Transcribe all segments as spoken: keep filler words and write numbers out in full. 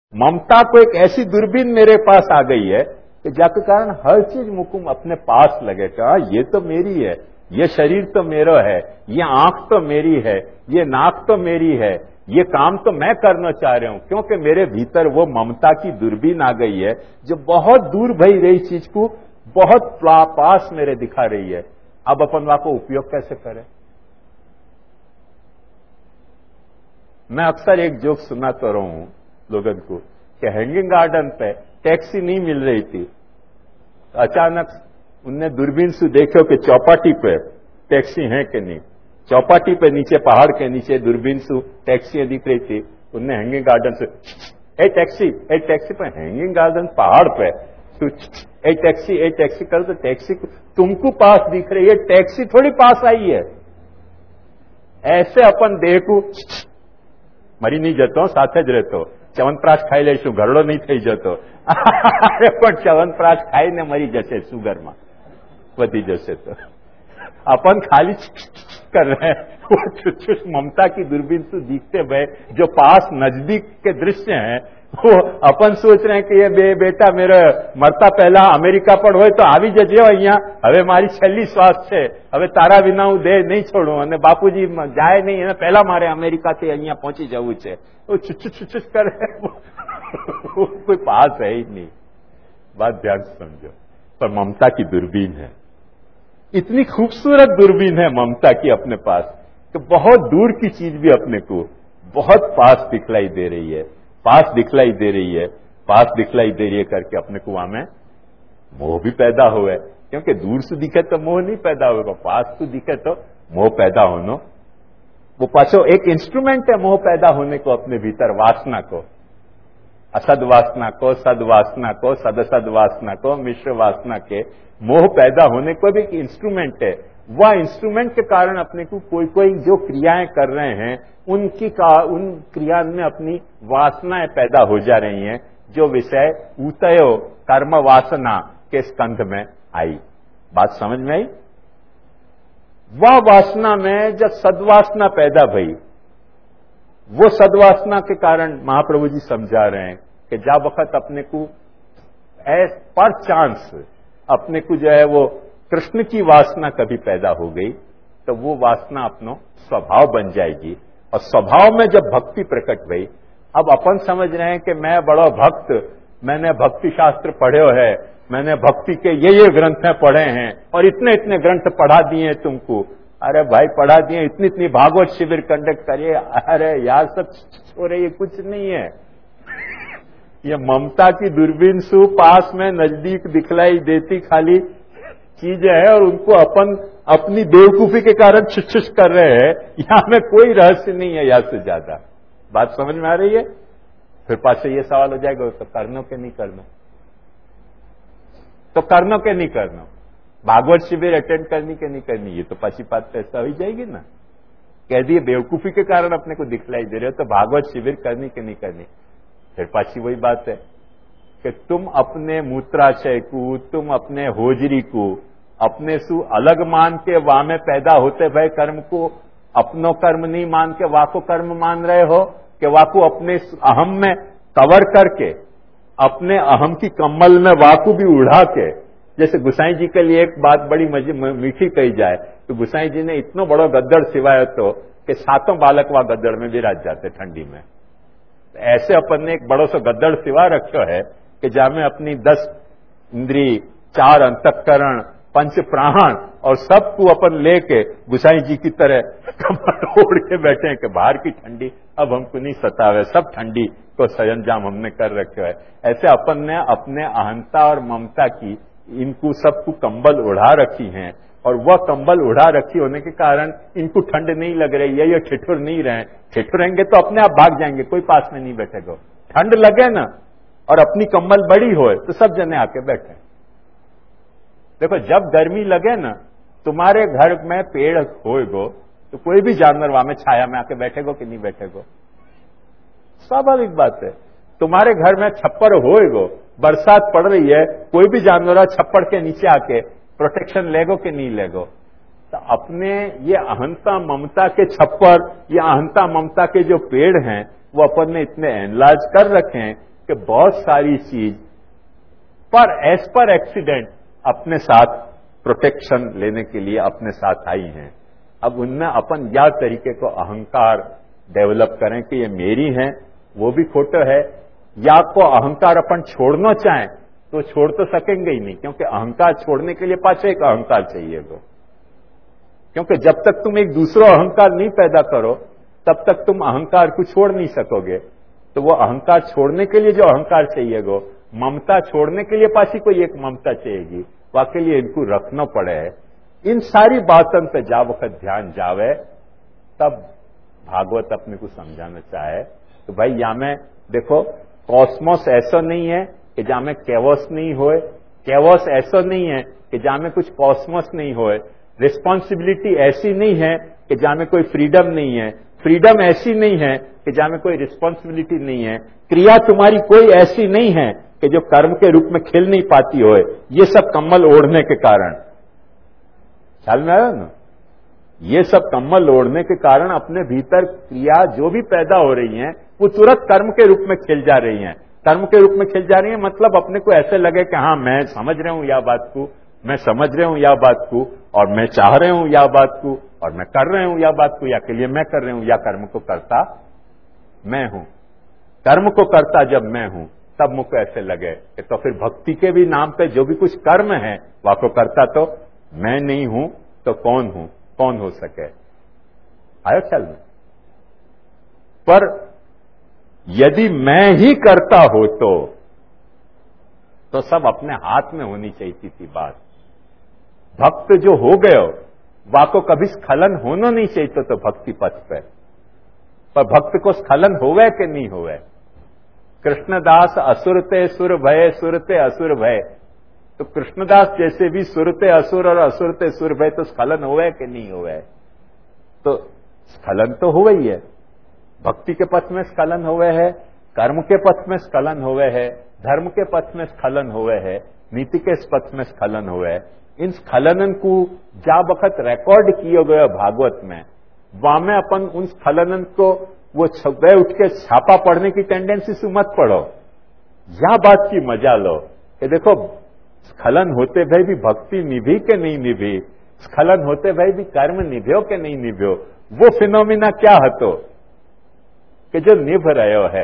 ममता को एक ऐसी दूरबीन मेरे पास आ गई है कि जाके कारण हर चीज मुकुम अपने पास लगे कि हाँ ये तो मेरी है, ये शरीर तो मेरा है, ये आंख तो मेरी है, ये नाक तो मेरी है, ये काम तो मैं करना चाह रहा हूं, क्योंकि मेरे भीतर वो ममता की दूरबीन आ गई है जो बहुत दूर भई रही चीज को बहुत पास मेरे दिखा रही है। अब अपन वहां को उपयोग कैसे करें? मैं अक्सर एक जोक सुनाता रहा हूं लोगों को कि हैंगिंग गार्डन पे टैक्सी नहीं मिल रही थी, अचानक उनने दूरबीन से देखो कि चौपाटी पे टैक्सी है कि नहीं। चौपाटी पे नीचे पहाड़ के नीचे दूरबीन से टैक्सी दिख रही थी, उनने हैंगिंग गार्डन से ए टैक्सी ए टैक्सी पे, हैंगिंग गार्डन पहाड़ पे, ए टैक्सी ए टैक्सी कर तो टैक्सी तुमको पास दिख रही है, टैक्सी थोड़ी पास आई है। ऐसे अपन देह को मरी नहीं जतो, साथे ज रहतो, ચ્યવનપ્રાશ ખાઈ લઈશું ઘરડો નહીં થઈ જતો, પણ ચ્યવનપ્રાશ ખાઈને મરી જશે, સુગરમાં વધી જશે। तो अपन खाली कर रहे हैं, वो छुछ ममता की दूरबीन से दिखते भय जो पास नजदीक के दृश्य हैं, वो अपन सोच रहे हैं कि ये बे बेटा मेरे मरता पहला अमेरिका पर हो तो આવી જજો અહીંયા, હવે મારી છેલ્લી શ્વાસ છે, હવે તારા વિના હું દેહ નહીં છોડું, અને બાપુજી જાય નહીં, એને પહેલા મારે અમેરિકાથી અહીંયા પહોંચી જવું છે। वो छुछ छुछ कर रहे, वो कोई पास है ही नहीं। बात ध्यान से समझो, पर ममता की दूरबीन है, इतनी खूबसूरत दूरबीन है ममता की अपने पास कि बहुत दूर की चीज भी अपने को बहुत पास दिखलाई दे रही है, पास दिखलाई दे रही है, पास दिखलाई दे रही है करके अपने को वहां में मोह भी पैदा हुआ है। क्योंकि दूर से दिखे तो मोह नहीं पैदा होगा, पास से दिखे तो मोह पैदा होना, वो पाछो एक इंस्ट्रूमेंट है मोह पैदा होने को अपने भीतर, वासना को, असद वासना को, सद वासना को, सदसद वासना को, मिश्र वासना के मोह पैदा होने को भी एक इंस्ट्रूमेंट है। वह इंस्ट्रूमेंट के कारण अपने को कोई कोई जो क्रियाएं कर रहे हैं उनकी का उन क्रिया में अपनी वासनाएं पैदा हो जा रही हैं, जो विषय उतयो कर्म वासना के स्कंध में आई। बात समझ में आई? वह वासना में जब सद्वासना पैदा भई, वो सद्वासना के कारण महाप्रभु जी समझा रहे हैं कि जब वक्त अपने को पर चांस अपने को जो है वो कृष्ण की वासना कभी पैदा हो गई तो वो वासना अपनो स्वभाव बन जाएगी, और स्वभाव में जब भक्ति प्रकट हुई, अब अपन समझ रहे हैं कि मैं बड़ा भक्त, मैंने भक्ति शास्त्र पढ़े है, मैंने भक्ति के ये ये ग्रंथ पढ़े हैं और इतने इतने ग्रंथ पढ़ा दिए तुमको। अरे भाई पढ़ा दिए, इतनी इतनी भागवत शिविर कंडक्ट करिए, अरे यार सब छोड़े, ये कुछ नहीं है। ये ममता की दूरबीन से पास में नजदीक दिखलाई देती खाली चीजें है, और उनको अपन अपनी बेवकूफी के कारण छुछ कर रहे हैं। यहां में कोई रहस्य नहीं है या से ज्यादा। बात समझ में आ रही है? फिर पास ये सवाल हो जाएगा, तो करनो के नहीं करना, तो करनो के नहीं करना, भागवत शिविर अटेंड करनी के नहीं करनी, ये तो पाची बात पैसा हो जाएगी ना। कह दिए बेवकूफी के कारण अपने को दिखलाई दे रहे हो, तो भागवत शिविर करनी के नहीं करनी। फिर पाची वही बात है कि तुम अपने मूत्राशय को, तुम अपने होजरी को अपने सु अलग मान के वा में पैदा होते भय कर्म को अपनो कर्म नहीं मान के वा को कर्म मान रहे हो, कि वा को अपने अहम में कवर करके अपने अहम की कम्बल में वा को भी उड़ा के, जैसे गुसाई जी के लिए एक बात बड़ी मजे मीठी कही जाए तो गुसाई जी ने इतना बड़ा गद्दड़ सिवाय तो कि सातों बालक वहां गद्दड़ में विराज जाते ठंडी में। ऐसे अपन ने एक बड़ो सा गद्दड़ सिवा रखो है कि जामे अपनी दस इंद्री, चार अंतःकरण, पंच प्राण और सबको अपन लेके गुसाई जी की तरह कमर ओढ़ के बैठे हैं कि बाहर की ठंडी अब हमको नहीं सतावे, सब ठंडी को सरंजाम हमने कर रखे है। ऐसे अपन ने अपने अहंता और ममता की इनको सबको कंबल उड़ा रखी हैं, और वह कंबल उड़ा रखी होने के कारण इनको ठंड नहीं लग रही है, ये ठिठुर नहीं रहे। ठिठुरेंगे तो अपने आप भाग जाएंगे, कोई पास में नहीं बैठेगा। ठंड लगे ना और अपनी कंबल बड़ी हो तो सब जने आके बैठे। देखो जब गर्मी लगे ना, तुम्हारे घर में पेड़ होएगो तो कोई भी जानवर वहां में छाया में आके बैठेगो कि नहीं बैठेगो, स्वाभाविक बात है। तुम्हारे घर में छप्पर होएगो, बरसात पड़ रही है, कोई भी जानवर छप्पर के नीचे आके प्रोटेक्शन लेगो कि नहीं लेगो। तो अपने ये अहंता ममता के छप्पर, ये अहंता ममता के जो पेड़ हैं वो अपन ने इतने एनलार्ज कर रखे हैं कि बहुत सारी चीज पर एज पर एक्सीडेंट अपने साथ प्रोटेक्शन लेने के लिए अपने साथ आई हैं। अब उनमें अपन या तरीके को अहंकार डेवलप करें कि ये मेरी हैं, वो भी खोटो है, या को अहंकार अपन छोड़ना चाहें तो छोड़ तो सकेंगे ही नहीं, क्योंकि अहंकार छोड़ने के लिए पाछे एक अहंकार चाहिए तो, क्योंकि जब तक तुम एक दूसरा अहंकार नहीं पैदा करो तब तक तुम अहंकार को छोड़ नहीं सकोगे। तो वो अहंकार छोड़ने के लिए जो अहंकार चाहिए गो, ममता छोड़ने के लिए पासी कोई एक ममता चाहिएगी, वाकई लिए इनको रखना पड़े। इन सारी बातों पे जा वक्त ध्यान जावे, तब भागवत अपने को समझाना चाहे तो भाई या में देखो कॉस्मोस ऐसा नहीं है कि जहां में कैवोस नहीं होए, कैवोस ऐसा नहीं है कि जहां में कुछ कॉस्मोस नहीं होए, रिस्पॉन्सिबिलिटी ऐसी नहीं है कि जहां में कोई फ्रीडम नहीं है, फ्रीडम ऐसी नहीं है कि जहां में कोई रिस्पॉन्सिबिलिटी नहीं है, क्रिया तुम्हारी कोई ऐसी नहीं है कि जो कर्म के रूप में खिल नहीं पाती होए, ये सब कम्बल ओढ़ने के कारण। ख्याल में आया ना? ये सब कम्बल ओढ़ने के कारण अपने भीतर क्रिया जो भी पैदा हो रही हैं वो तुरंत कर्म के रूप में खिल जा रही हैं। कर्म के रूप में खिल जा रही है मतलब अपने को ऐसे लगे कि हाँ मैं समझ रहा हूं या बात को, मैं समझ रहा हूं या बात को, और मैं चाह रहा हूं या बात को, और मैं कर रहा हूं या बात को, या के लिए मैं कर रहा हूं, या कर्म को करता मैं हूं। कर्म को करता जब मैं हूं तब मुझको ऐसे लगे कि तो फिर भक्ति के भी नाम पे जो भी कुछ कर्म है वह को करता तो मैं नहीं हूं तो कौन हूं, कौन हो सके। आयो ख्याल में? पर यदि मैं ही करता हो तो तो सब अपने हाथ में होनी चाहिए थी बात। भक्त जो हो गए वाको कभी स्खलन होना नहीं चाहिए तो भक्ति पथ पे, पर भक्त को स्खलन होवे कि नहीं होवे। कृष्णदास असुरते सुर भय, सुरते असुर भय, तो कृष्णदास जैसे भी सुरते असुर और असुरते सुर भय, तो स्खलन होवे कि नहीं होवे? तो स्खलन तो हुआ ही है। भक्ति के पथ में स्खलन हुए है, कर्म के पथ में स्खलन हुए है, धर्म के पथ में स्खलन हुए है, नीति के पथ में स्खलन हुए है। इन स्खलनन को जा वक्त रिकॉर्ड किए गए भागवत में, वहां में अपन उन स्खलनन को वो छुपे उठ के छापा पढ़ने की टेंडेंसी से मत पढ़ो, या बात की मजा लो कि देखो स्खलन होते भाई भी भक्ति निभी के नहीं निभी, स्खलन होते भाई भी कर्म निभ्यो के नहीं निभ्यो। वो फिनोमिना क्या हतो कि जो निभ रहे है।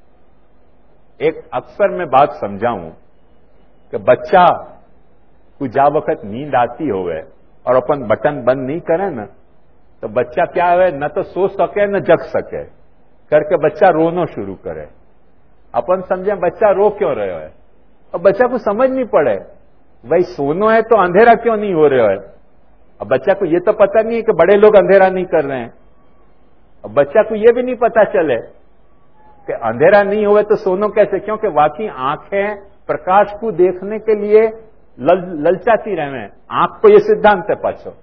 एक अक्सर मैं बात समझाऊं कि बच्चा को जा वक्त नींद आती होवे और अपन बटन बंद नहीं करे ना, तो बच्चा क्या है, न तो सो सके न जग सके, करके बच्चा रोना शुरू करे। अपन समझे बच्चा रो क्यों रहे है, और बच्चा को समझ नहीं पड़े भाई सोनो है तो अंधेरा क्यों नहीं हो रहा है। अब बच्चा को ये तो पता नहीं है कि बड़े लोग अंधेरा नहीं कर रहे हैं, अब बच्चा को ये भी नहीं पता चले कि अंधेरा नहीं हुए तो सोनो कैसे, क्योंकि वाकई आंखें प्रकाश को देखने के लिए लल, ललचाती रहे। आंख को ये सिद्धांत है, पाछो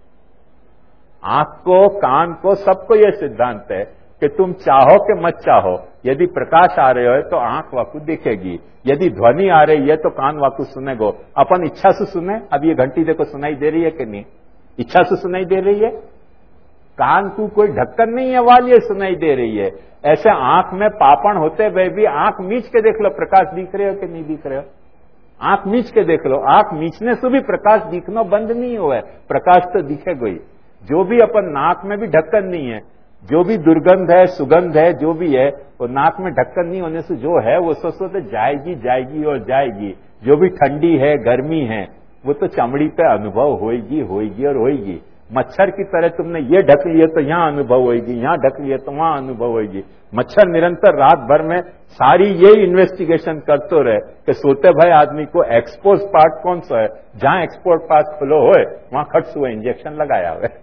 आंख को कान को सबको ये सिद्धांत है कि तुम चाहो कि मत चाहो, यदि प्रकाश आ रहे हो तो आंख वाकू दिखेगी, यदि ध्वनि आ रही है तो कान वाकू सुनेगो। अपन इच्छा से सुने, अब ये घंटी देखो सुनाई दे रही है कि नहीं, इच्छा से सुनाई दे रही है। कान को कोई ढक्कन नहीं है, वाली सुनाई दे रही है। ऐसे आंख में पापण होते हुए भी आंख मीच के देख लो प्रकाश दिख रहे हो कि नहीं दिख रहे हो। आंख मीच के देख लो, आंख मीचने से भी प्रकाश दिखना बंद नहीं हुआ है, प्रकाश तो दिखेगा ही। जो भी अपन नाक में भी ढक्कन नहीं है, जो भी दुर्गंध है सुगंध है जो भी है, वो नाक में ढक्कन नहीं होने से जो है वो सोचो तो जाएगी जाएगी और जाएगी। जो भी ठंडी है गर्मी है वो तो चमड़ी पे अनुभव होएगी होएगी और होएगी। मच्छर की तरह तुमने ये ढक लिए तो यहां अनुभव होएगी, यहां ढक लिए तो वहां अनुभव होएगी। मच्छर निरंतर रात भर में सारी ये इन्वेस्टिगेशन करते रहे कि सोते भाई आदमी को एक्सपोज पार्ट कौन सा है, जहां एक्सपोज पार्ट खुलो होए वहां खट हुए इंजेक्शन लगाया हुआ।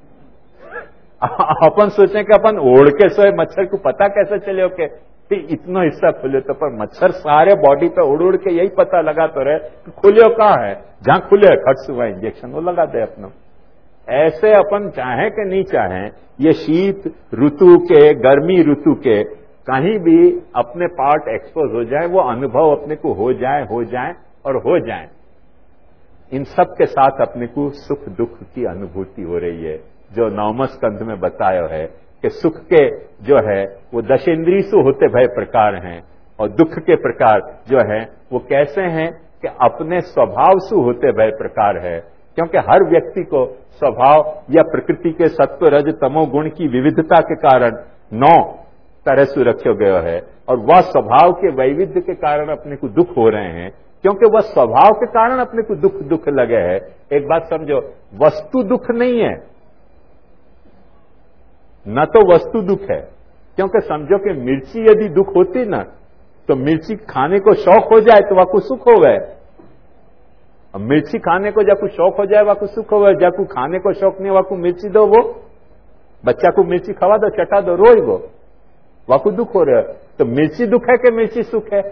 अपन सोचे कि अपन ओढ़ के सोए, मच्छर को पता कैसे चले हो कि इतना हिस्सा खुले, तो पर मच्छर सारे बॉडी पे उड़ उड़ के यही पता लगा तो रहे कि खुले कहां है, जहां खुले खट हुआ इंजेक्शन वो लगा दे अपना। ऐसे अपन चाहें कि नहीं चाहें, ये शीत ऋतु के गर्मी ऋतु के कहीं भी अपने पार्ट एक्सपोज हो जाए, वो अनुभव अपने को हो जाए हो जाए और हो जाए। इन सब के साथ अपने को सुख दुख की अनुभूति हो रही है, जो नवम स्कंध में बताया है कि सुख के जो है वो दशेंद्रिय से होते भय प्रकार हैं, और दुख के प्रकार जो हैं वो कैसे हैं कि अपने स्वभाव से होते भय प्रकार है। क्योंकि हर व्यक्ति को स्वभाव या प्रकृति के सत्व रज तमो गुण की विविधता के कारण नौ तरह से रखे गए है, और वह स्वभाव के वैविध्य के कारण अपने को दुख हो रहे हैं, क्योंकि वह स्वभाव के कारण अपने को दुख दुख लगे है। एक बात समझो, वस्तु दुख नहीं है, न तो वस्तु दुख है। क्योंकि समझो कि मिर्ची यदि दुख होती ना, तो मिर्ची खाने को शौक हो जाए तो वह को सुख हो गए। अब मिर्ची खाने को जाकू शौक हो जाए वह को सुख हो गए, जाकू खाने को शौक नहीं वह को मिर्ची दो, वो बच्चा को मिर्ची खवा दो, चटा दो, रोज वो वह को दुख हो रहा है। तो मिर्ची दुख है कि मिर्ची सुख है?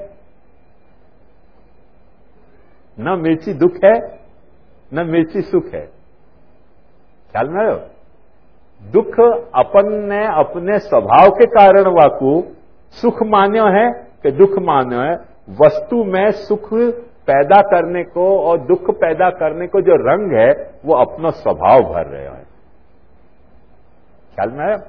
न मिर्ची दुख है न मिर्ची सुख है। ख्याल में आयो? दुख अपन ने अपने स्वभाव के कारण वाकू सुख मान्यो है कि दुख मान्यो है। वस्तु में सुख पैदा करने को और दुख पैदा करने को जो रंग है वो अपना स्वभाव भर रहे हैं। ख्याल में आया?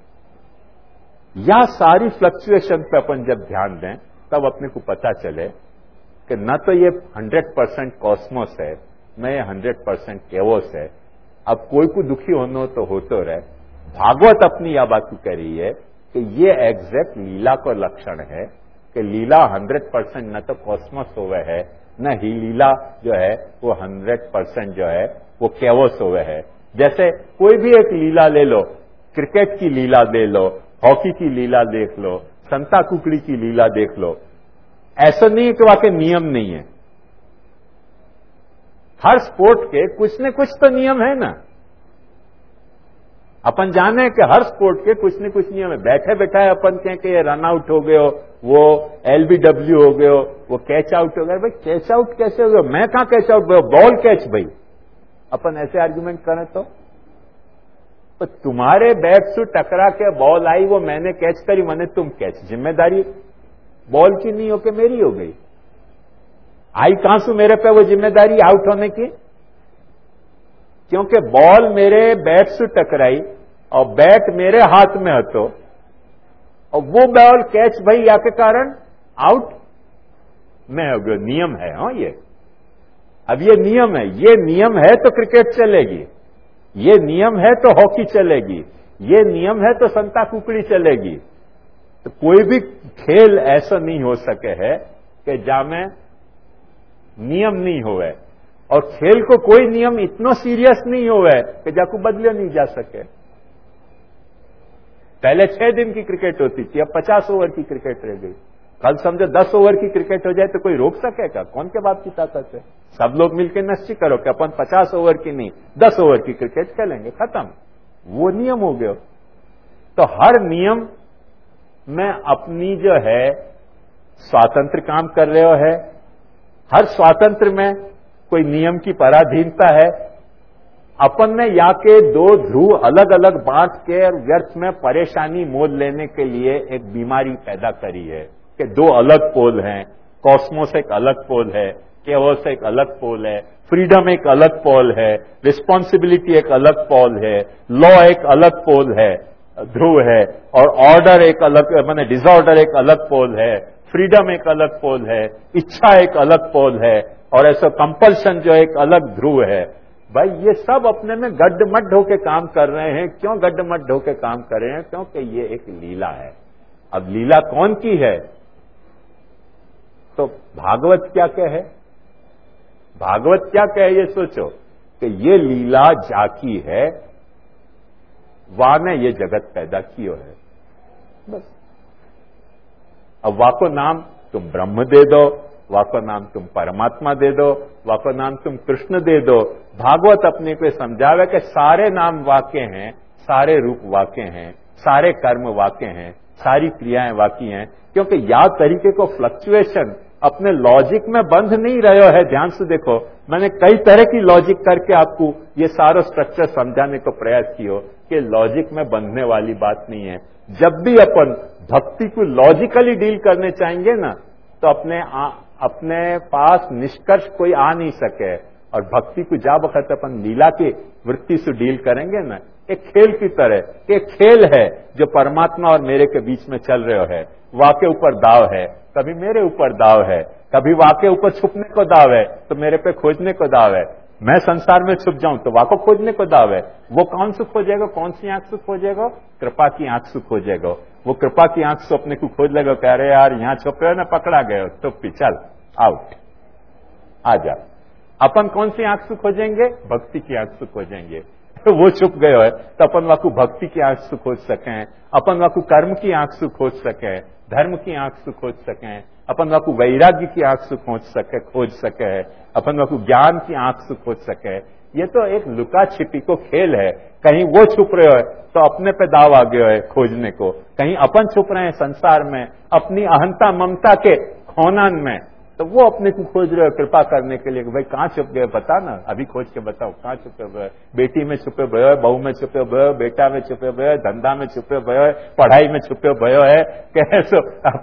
या सारी फ्लक्चुएशन पे अपन जब ध्यान दें तब अपने को पता चले कि न तो ये हंड्रेड परसेंट कॉस्मोस है, न ये हंड्रेड परसेंट केवोस है। अब कोई को दुखी होना तो हो तो रहे। भागवत अपनी यह बात कह रही है कि ये एग्जैक्ट लीला का लक्षण है कि लीला हंड्रेड परसेंट न तो कॉस्मोस होवे है, न ही लीला जो है वो हंड्रेड परसेंट जो है वो केवोस होवे है। जैसे कोई भी एक लीला ले लो, क्रिकेट की लीला ले लो, हॉकी की लीला देख लो, संता कुकड़ी की लीला देख लो, ऐसा नहीं है कि वाकई नियम नहीं है। हर स्पोर्ट के कुछ न कुछ तो नियम है ना। अपन जाने कि हर स्पोर्ट के कुछ न कुछ नियम है। बैठे बैठा है अपन कहें कि ये रन आउट हो गयो, वो एलबीडब्ल्यू हो गयो, वो कैच आउट हो गया। भाई कैच आउट कैसे हो गया? मैं कहां कैच आउट गया? Ball catch. भाई अपन ऐसे आर्ग्यूमेंट करें तो तो तुम्हारे बैट से टकरा के बॉल आई, वो मैंने कैच करी, मैंने तुम कैच। जिम्मेदारी बॉल की नहीं हो के मेरी हो गई। आई कहां से मेरे पे वो जिम्मेदारी आउट होने की? क्योंकि बॉल मेरे बैट से टकराई और बैट मेरे हाथ में हतो, और वो बॉल कैच भाई या के कारण आउट में हो गया। नियम है। हाँ, ये अब ये नियम है। ये नियम है तो क्रिकेट चलेगी, ये नियम है तो हॉकी चलेगी, ये नियम है तो संता कुकड़ी चलेगी। तो कोई भी खेल ऐसा नहीं हो सके है कि जामे नियम नहीं होवे, और खेल को कोई नियम इतना सीरियस नहीं होवे कि जाको बदले नहीं जा सके। पहले छह दिन की क्रिकेट होती थी, अब पचास ओवर की क्रिकेट रह गई। कल समझो दस ओवर की क्रिकेट हो जाए तो कोई रोक सकेगा? कौन के बाप की ताकत है? सब लोग मिलकर निश्चय करो कि अपन पचास ओवर की नहीं दस ओवर की क्रिकेट खेलेंगे, खत्म। वो नियम हो गया। तो हर नियम में अपनी जो है स्वातंत्र काम कर रहे हो है। हर स्वातंत्र में कोई नियम की पराधीनता है। अपन ने या के दो ध्रुव अलग अलग बांट के व्यर्थ में परेशानी मोल लेने के लिए एक बीमारी पैदा करी है कि दो अलग पोल हैं। कॉस्मोस एक अलग पोल है, केओस एक अलग पोल है, फ्रीडम एक अलग पोल है, रिस्पॉन्सिबिलिटी एक अलग पोल है, लॉ एक अलग पोल है, ध्रुव है, और ऑर्डर एक अलग, माने डिसऑर्डर एक अलग पोल है, फ्रीडम एक अलग पोल है, इच्छा एक अलग पोल है, और ऐसा कंपल्शन जो एक अलग ध्रुव है। भाई ये सब अपने में गड्ढमड्ढ होके काम कर रहे हैं। क्यों गड्ढमड्ढ होके काम कर रहे हैं? क्योंकि ये एक लीला है। अब लीला कौन की है? तो भागवत क्या कहे? भागवत क्या कहे ये सोचो कि ये लीला जाकी है, वाह ने ये जगत पैदा कियो है, बस। अब वाह को नाम तुम ब्रह्म दे दो, वाह को नाम तुम परमात्मा दे दो, वाह को नाम तुम कृष्ण दे दो। भागवत अपने को समझावे कि सारे नाम वाक्य हैं, सारे रूप वाक्य हैं, सारे कर्म वाक्य हैं, सारी क्रियाएं वाक्य हैं। क्योंकि या तरीके को फ्लक्चुएशन अपने लॉजिक में बंध नहीं रहे है। ध्यान से देखो, मैंने कई तरह की लॉजिक करके आपको ये सारा स्ट्रक्चर समझाने को प्रयास किया कि लॉजिक में बंधने वाली बात नहीं है। जब भी अपन भक्ति को लॉजिकली डील करने चाहेंगे ना, तो अपने आ, अपने पास निष्कर्ष कोई आ नहीं सके। और भक्ति को जा वक्त अपन लीला की वृत्ति से डील करेंगे ना, एक खेल की तरह, एक खेल है जो परमात्मा और मेरे के बीच में चल रहे है। वाके ऊपर दाव है, कभी मेरे ऊपर दाव है, कभी वाके ऊपर छुपने को दाव है तो मेरे पे खोजने को दाव है। मैं संसार में छुप जाऊं तो वाको खोजने को दाव है। वो कौन से खोजेगा, कौन सी आंख से खोजेगा? कृपा की आंख से खोजेगा। वो कृपा की आंख से अपने को खोज लेगा, कह रहे यार यहाँ छुपे हो ना, पकड़ा गए हो, चुप्पी, चल आउट, आ जा। अपन कौन सी आंख से खोजेंगे? भक्ति की आंख से खोजेंगे। तो वो छुप गए हो तो अपन वाकू भक्ति की आंख से खोज सकें, अपन वाकू कर्म की आंख से खोज सकें, धर्म की आंख से खोज सकें, अपन वाकू वैराग्य की आंख से खोज सके खोज सके अपन वाकू ज्ञान की आंख से खोज सके। ये तो एक लुका छिपी को खेल है। कहीं वो छुप रहे हो तो अपने पे दाव आ गए है खोजने को, कहीं अपन छुप रहे हैं संसार में अपनी अहंता ममता के खोनन में, तो वो अपने को खोज रहे हो कृपा करने के लिए कि भाई कहाँ छुप गए, बता ना, अभी खोज के बताओ कहाँ छुपे हुए? बेटी में छुपे हुए हो, बहू में छुपे हुए हो, बेटा में छुपे हुए हो, धंधा में छुपे हुए हो, पढ़ाई में छुपे हुए हो है, कैसे